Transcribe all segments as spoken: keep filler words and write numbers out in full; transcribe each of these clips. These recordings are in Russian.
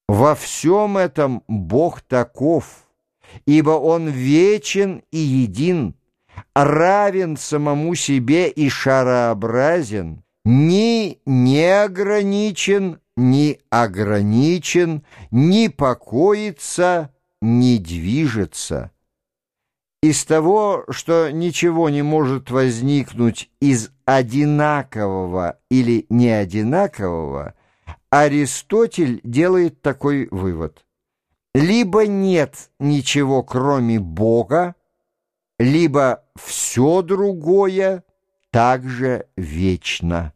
Во всем этом Бог таков, ибо Он вечен и един, равен самому себе и шарообразен, ни не ограничен, ни ограничен, ни покоится, ни движется. Из того, что ничего не может возникнуть из одинакового или неодинакового, Аристотель делает такой вывод: либо нет ничего, кроме Бога, либо все другое также вечно.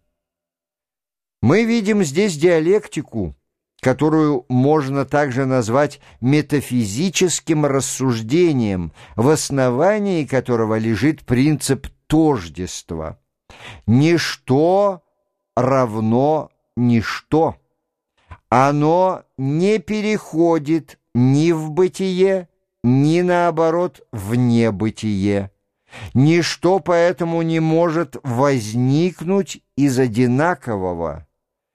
Мы видим здесь диалектику, которую можно также назвать метафизическим рассуждением, в основании которого лежит принцип тождества. Ничто равно ничто. Оно не переходит ни в бытие, ни, наоборот, в небытие. Ничто поэтому не может возникнуть из одинакового.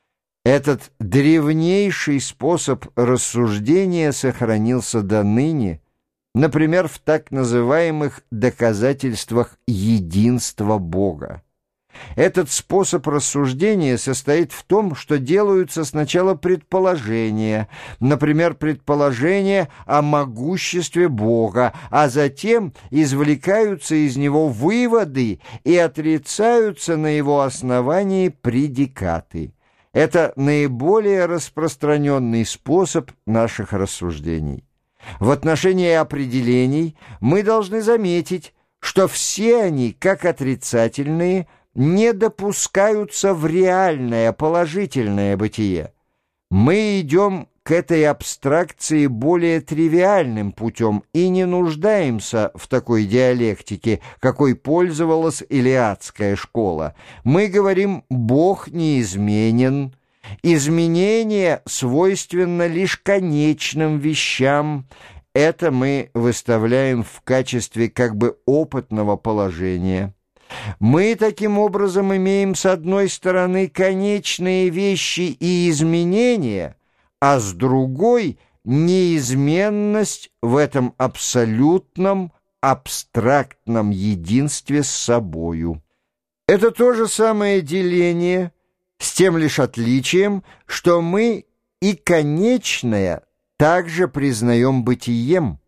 Этот древнейший способ рассуждения сохранился до ныне, например, в так называемых доказательствах единства Бога. Этот способ рассуждения состоит в том, что делаются сначала предположения, например, предположения о могуществе Бога, а затем извлекаются из него выводы и отрицаются на его основании предикаты. Это наиболее распространенный способ наших рассуждений. В отношении определений мы должны заметить, что все они, как отрицательные, не допускаются в реальное положительное бытие. Мы идем к этой абстракции более тривиальным путем и не нуждаемся в такой диалектике, какой пользовалась илиадская школа. Мы говорим: Бог неизменен, изменение свойственно лишь конечным вещам. Это мы выставляем в качестве как бы опытного положения. Мы таким образом имеем с одной стороны конечные вещи и изменения, а с другой — неизменность в этом абсолютном, абстрактном единстве с собою. Это то же самое деление, с тем лишь отличием, что мы и конечное также признаем бытием,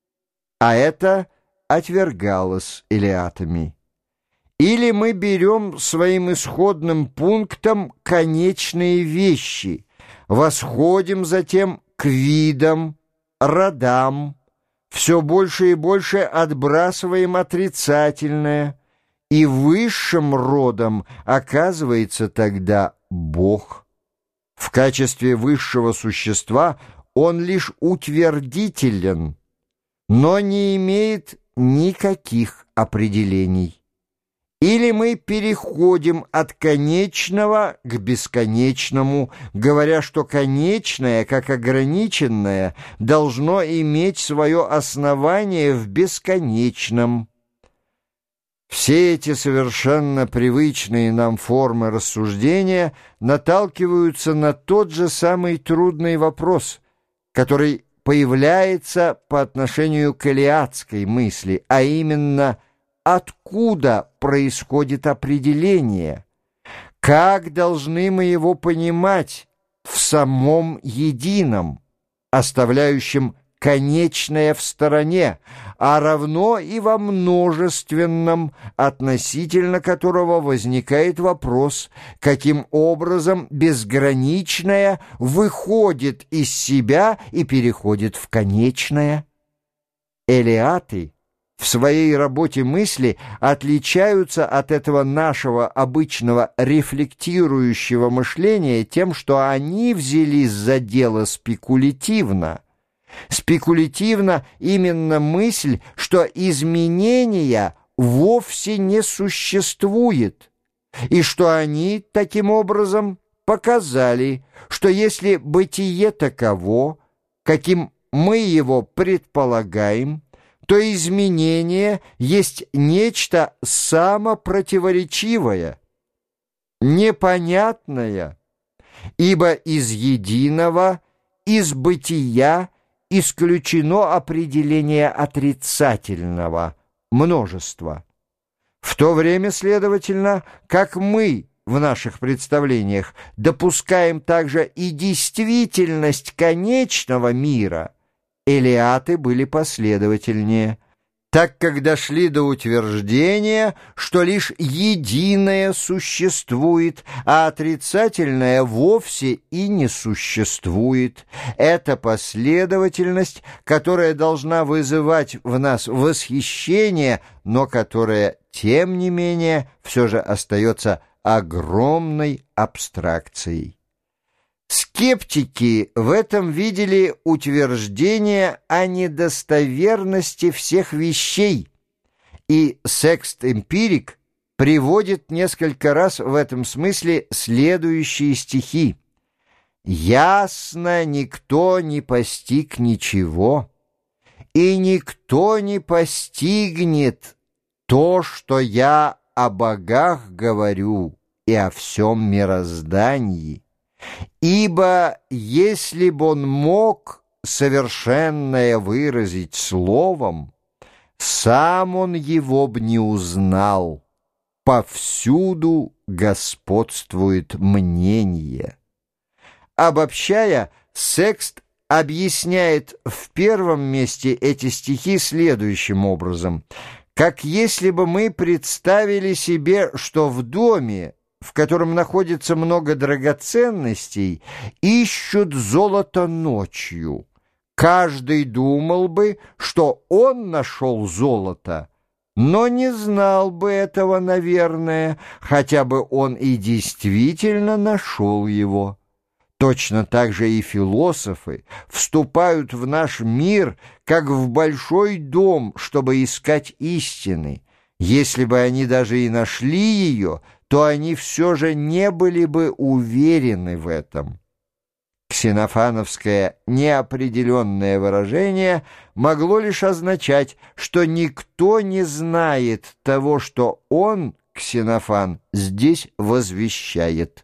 а это отвергалось илиатами. Или мы берем своим исходным пунктом конечные вещи, восходим затем к видам, родам, все больше и больше отбрасываем отрицательное, и высшим родом оказывается тогда Бог. В качестве высшего существа Он лишь утвердителен, но не имеет никаких определений. Или мы переходим от конечного к бесконечному, говоря, что конечное, как ограниченное, должно иметь свое основание в бесконечном. Все эти совершенно привычные нам формы рассуждения наталкиваются на тот же самый трудный вопрос, который появляется по отношению к илиадской мысли, а именно – откуда происходит определение? Как должны мы его понимать в самом едином, оставляющем конечное в стороне, а равно и во множественном, относительно которого возникает вопрос, каким образом безграничное выходит из себя и переходит в конечное? Элиаты в своей работе мысли отличаются от этого нашего обычного рефлектирующего мышления тем, что они взялись за дело спекулятивно. Спекулятивно именно мысль, что изменения вовсе не существует, и что они таким образом показали, что если бытие таково, каким мы его предполагаем, то изменение есть нечто самопротиворечивое, непонятное, ибо из единого из бытия исключено определение отрицательного множества, в то время, следовательно, как мы в наших представлениях допускаем также и действительность конечного мира, элеаты были последовательнее, так как дошли до утверждения, что лишь единое существует, а отрицательное вовсе и не существует. Это последовательность, которая должна вызывать в нас восхищение, но которая, тем не менее, все же остается огромной абстракцией. Скептики в этом видели утверждение о недостоверности всех вещей, и секст-эмпирик приводит несколько раз в этом смысле следующие стихи. «Ясно, никто не постиг ничего, и никто не постигнет то, что я о богах говорю и о всем мироздании. Ибо если б он мог совершенное выразить словом, сам он его б не узнал. Повсюду господствует мнение». Обобщая, Секст объясняет в первом месте эти стихи следующим образом: как если бы мы представили себе, что в доме, в котором находится много драгоценностей, ищут золото ночью. Каждый думал бы, что он нашел золото, но не знал бы этого, наверное, хотя бы он и действительно нашел его. Точно так же и философы вступают в наш мир, как в большой дом, чтобы искать истины. Если бы они даже и нашли ее, то они все же не были бы уверены в этом. Ксенофановское неопределенное выражение могло лишь означать, что никто не знает того, что он, Ксенофан, здесь возвещает.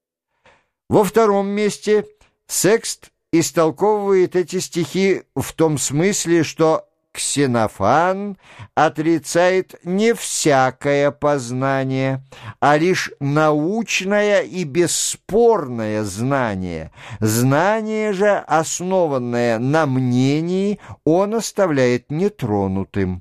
Во втором месте Секст истолковывает эти стихи в том смысле, что Ксенофан отрицает не всякое познание, а лишь научное и бесспорное знание. Знание же, основанное на мнении, он оставляет нетронутым.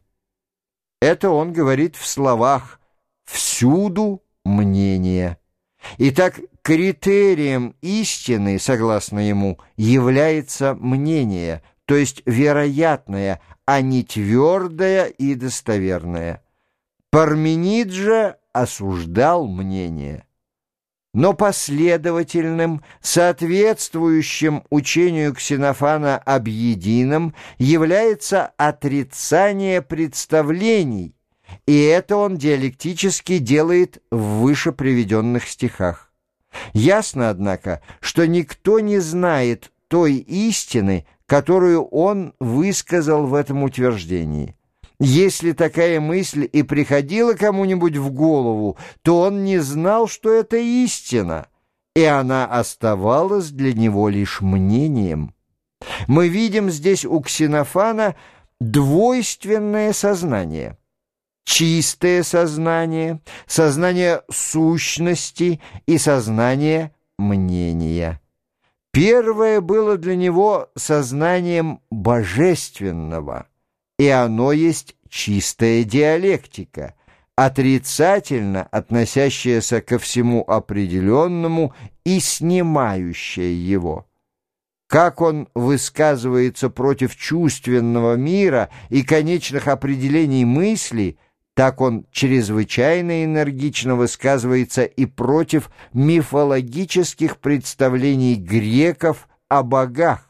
Это он говорит в словах «всюду мнение». Итак, критерием истины, согласно ему, является мнение, то есть вероятное, а не твердое и достоверное. Парменид же осуждал мнение. Но последовательным, соответствующим учению Ксенофана об едином, является отрицание представлений, и это он диалектически делает в выше приведенных стихах. Ясно, однако, что никто не знает той истины, которую он высказал в этом утверждении. Если такая мысль и приходила кому-нибудь в голову, то он не знал, что это истина, и она оставалась для него лишь мнением. Мы видим здесь у Ксенофана двойственное сознание. Чистое сознание, сознание сущности и сознание мнения. Первое было для него сознанием божественного, и оно есть чистая диалектика, отрицательно относящаяся ко всему определенному и снимающая его. Как он высказывается против чувственного мира и конечных определений мысли, так он чрезвычайно энергично высказывается и против мифологических представлений греков о богах.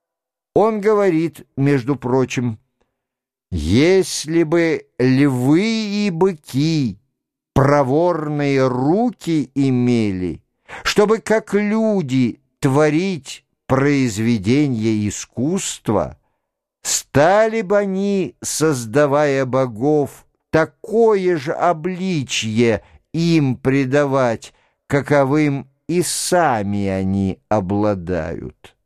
Он говорит, между прочим: «Если бы львы и быки проворные руки имели, чтобы, как люди, творить произведения искусства, стали бы они, создавая богов, такое же обличье им придавать, каковым и сами они обладают».